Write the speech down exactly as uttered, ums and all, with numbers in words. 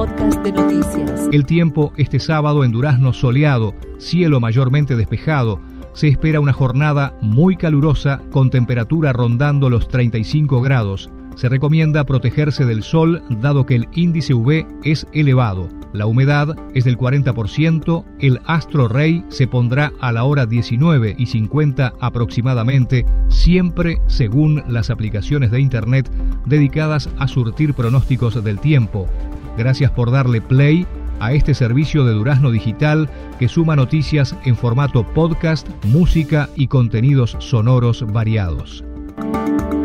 podcast de noticias. El tiempo este sábado en Durazno soleado, cielo mayormente despejado. Se espera una jornada muy calurosa con temperatura rondando los treinta y cinco grados. Se recomienda protegerse del sol dado que el índice U V es elevado. La humedad es del cuarenta por ciento, el astro rey se pondrá a la hora diecinueve y cincuenta aproximadamente, siempre según las aplicaciones de internet dedicadas a surtir pronósticos del tiempo. Gracias por darle play a este servicio de Durazno Digital que suma noticias en formato podcast, música y contenidos sonoros variados.